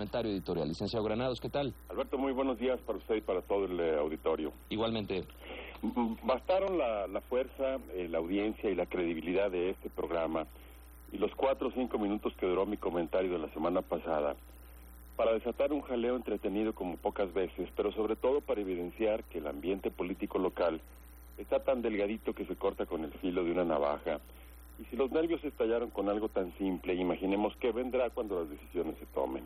secretario editorial. Licenciado Granados, ¿qué tal? Alberto, muy buenos días para usted y para todo el auditorio. Igualmente. Bastaron la fuerza, la audiencia y la credibilidad de este programa y los 4 o 5 minutos que duró mi comentario de la semana pasada para desatar un jaleo entretenido como pocas veces, pero sobre todo para evidenciar que el ambiente político local está tan delgadito que se corta con el filo de una navaja. Y si los nervios estallaron con algo tan simple, imaginemos qué vendrá cuando las decisiones se tomen.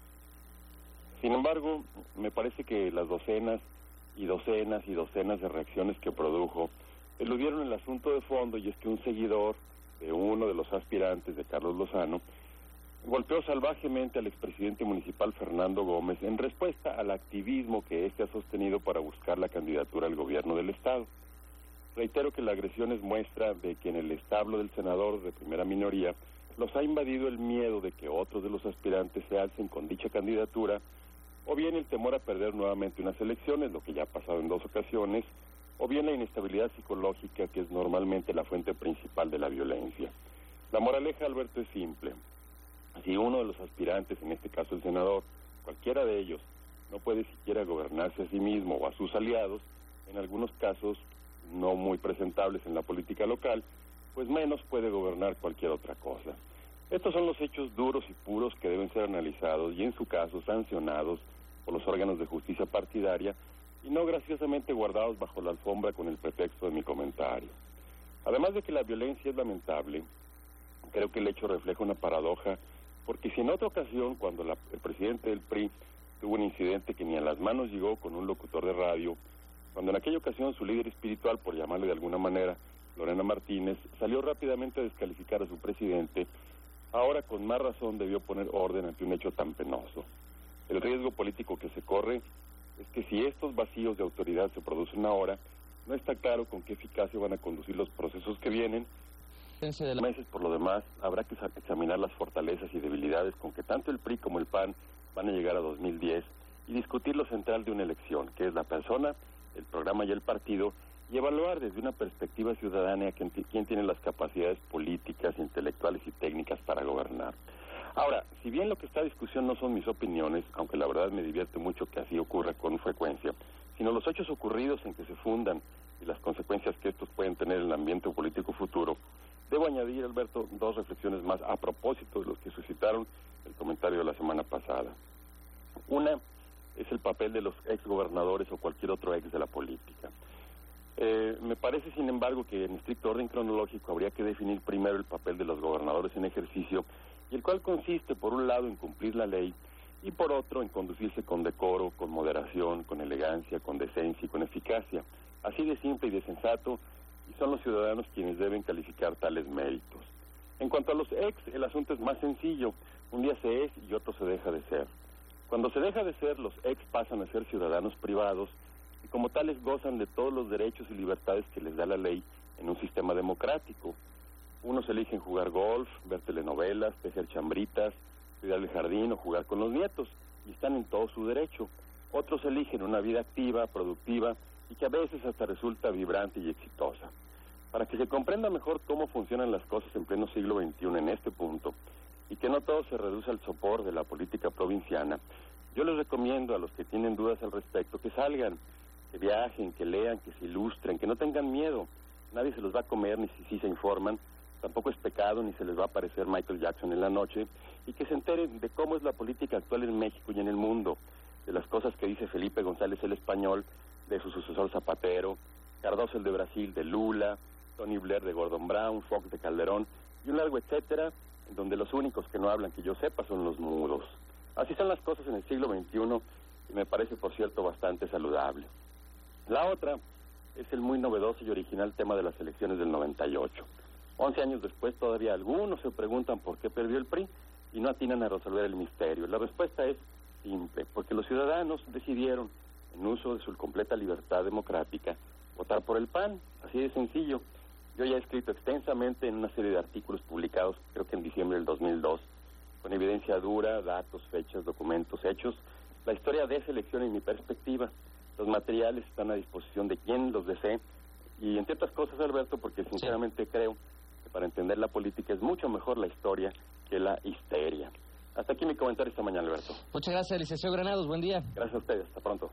Sin embargo, me parece que las docenas y docenas y docenas de reacciones que produjo eludieron el asunto de fondo, y es que un seguidor de uno de los aspirantes de Carlos Lozano golpeó salvajemente al expresidente municipal Fernando Gómez en respuesta al activismo que éste ha sostenido para buscar la candidatura al gobierno del estado. Reitero que la agresión es muestra de que en el establo del senador de primera minoría los ha invadido el miedo de que otros de los aspirantes se alcen con dicha candidatura, o bien el temor a perder nuevamente unas elecciones, lo que ya ha pasado en 2 ocasiones, o bien la inestabilidad psicológica, que es normalmente la fuente principal de la violencia. La moraleja, Alberto, es simple. Si uno de los aspirantes, en este caso el senador, cualquiera de ellos, no puede siquiera gobernarse a sí mismo o a sus aliados, en algunos casos no muy presentables en la política local, pues menos puede gobernar cualquier otra cosa. Estos son los hechos duros y puros que deben ser analizados y en su caso sancionados por los órganos de justicia partidaria y no graciosamente guardados bajo la alfombra con el pretexto de mi comentario. Además de que la violencia es lamentable, creo que el hecho refleja una paradoja, porque si en otra ocasión, cuando el presidente del PRI tuvo un incidente que ni a las manos llegó con un locutor de radio, cuando en aquella ocasión su líder espiritual, por llamarle de alguna manera, Lorena Martínez, salió rápidamente a descalificar a su presidente, ahora con más razón debió poner orden ante un hecho tan penoso. El riesgo político que se corre es que si estos vacíos de autoridad se producen ahora, no está claro con qué eficacia van a conducir los procesos que vienen. Meses, por lo demás, habrá que examinar las fortalezas y debilidades con que tanto el PRI como el PAN van a llegar a 2010 y discutir lo central de una elección, que es la persona, el programa y el partido, y evaluar desde una perspectiva ciudadana quién tiene las capacidades políticas, intelectuales y técnicas para gobernar. Ahora, si bien lo que está a discusión no son mis opiniones, aunque la verdad me divierte mucho que así ocurra con frecuencia, sino los hechos ocurridos en que se fundan y las consecuencias que estos pueden tener en el ambiente político futuro, debo añadir, Alberto, 2 reflexiones más a propósito de los que suscitaron el comentario de la semana pasada. Una es el papel de los exgobernadores o cualquier otro ex de la política. Me parece, sin embargo, que en estricto orden cronológico habría que definir primero el papel de los gobernadores en ejercicio, y el cual consiste, por un lado, en cumplir la ley, y por otro, en conducirse con decoro, con moderación, con elegancia, con decencia y con eficacia. Así de simple y de sensato, y son los ciudadanos quienes deben calificar tales méritos. En cuanto a los ex, el asunto es más sencillo. Un día se es y otro se deja de ser. Cuando se deja de ser, los ex pasan a ser ciudadanos privados y como tales gozan de todos los derechos y libertades que les da la ley en un sistema democrático. Unos eligen jugar golf, ver telenovelas, tejer chambritas, cuidar el jardín o jugar con los nietos, y están en todo su derecho. Otros eligen una vida activa, productiva, y que a veces hasta resulta vibrante y exitosa. Para que se comprenda mejor cómo funcionan las cosas en pleno siglo XXI en este punto, y que no todo se reduce al sopor de la política provinciana, yo les recomiendo a los que tienen dudas al respecto que salgan, que viajen, que lean, que se ilustren, que no tengan miedo. Nadie se los va a comer ni si se informan, tampoco es pecado ni se les va a aparecer Michael Jackson en la noche, y que se enteren de cómo es la política actual en México y en el mundo, de las cosas que dice Felipe González el Español, de su sucesor Zapatero, Cardoso el de Brasil de Lula, Tony Blair de Gordon Brown, Fox de Calderón, y un largo etcétera, donde los únicos que no hablan que yo sepa son los mudos. Así son las cosas en el siglo XXI, y me parece, por cierto, bastante saludable. La otra es el muy novedoso y original tema de las elecciones del 98. 11 años después todavía algunos se preguntan por qué perdió el PRI y no atinan a resolver el misterio. La respuesta es simple, porque los ciudadanos decidieron, en uso de su completa libertad democrática, votar por el PAN, así de sencillo. Yo ya he escrito extensamente en una serie de artículos publicados, creo que en diciembre del 2002, con evidencia dura, datos, fechas, documentos, hechos, la historia de esa elección en mi perspectiva. Los materiales están a disposición de quien los desee, y entre otras cosas, Alberto, porque sinceramente creo que para entender la política es mucho mejor la historia que la histeria. Hasta aquí mi comentario esta mañana, Alberto. Muchas gracias, licenciado Granados. Buen día. Gracias a ustedes. Hasta pronto.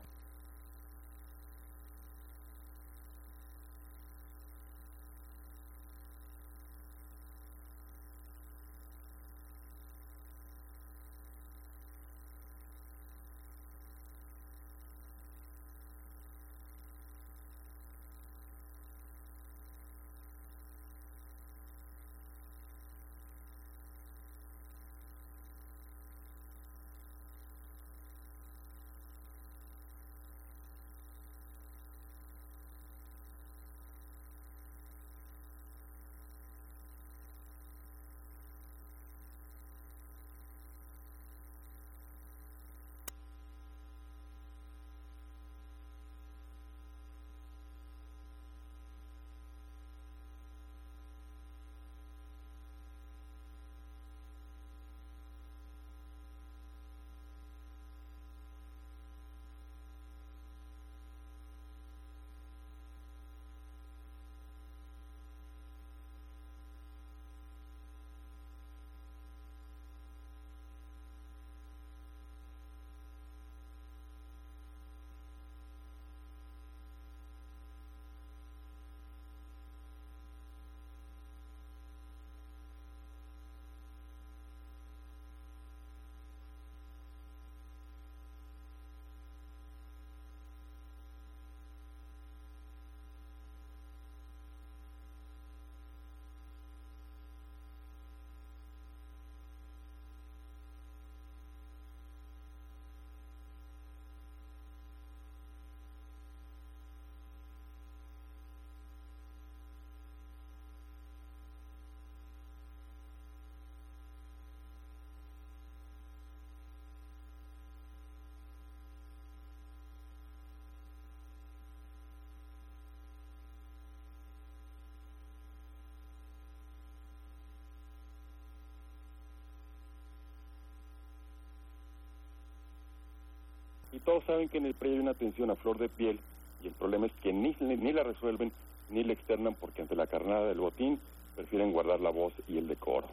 Y todos saben que en el PRI hay una tensión a flor de piel, y el problema es que ni la resuelven ni la externan, porque ante la carnada del botín prefieren guardar la voz y el decoro.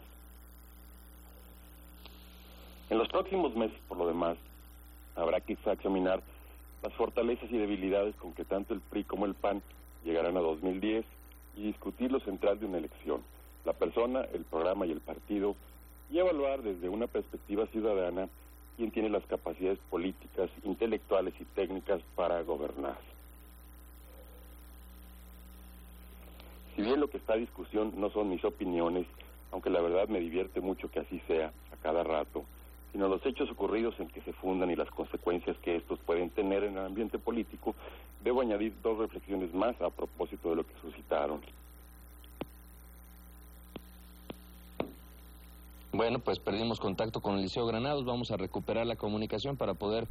En los próximos meses, por lo demás, habrá que examinar las fortalezas y debilidades con que tanto el PRI como el PAN llegarán a 2010 y discutir lo central de una elección, la persona, el programa y el partido, y evaluar desde una perspectiva ciudadana quién tiene las capacidades políticas, intelectuales y técnicas para gobernar. Si bien lo que está a discusión no son mis opiniones, aunque la verdad me divierte mucho que así sea a cada rato, sino los hechos ocurridos en que se fundan y las consecuencias que estos pueden tener en el ambiente político, debo añadir 2 reflexiones más a propósito de lo que suscitaron. Bueno, pues perdimos contacto con el liceo Granados. Vamos a recuperar la comunicación para poder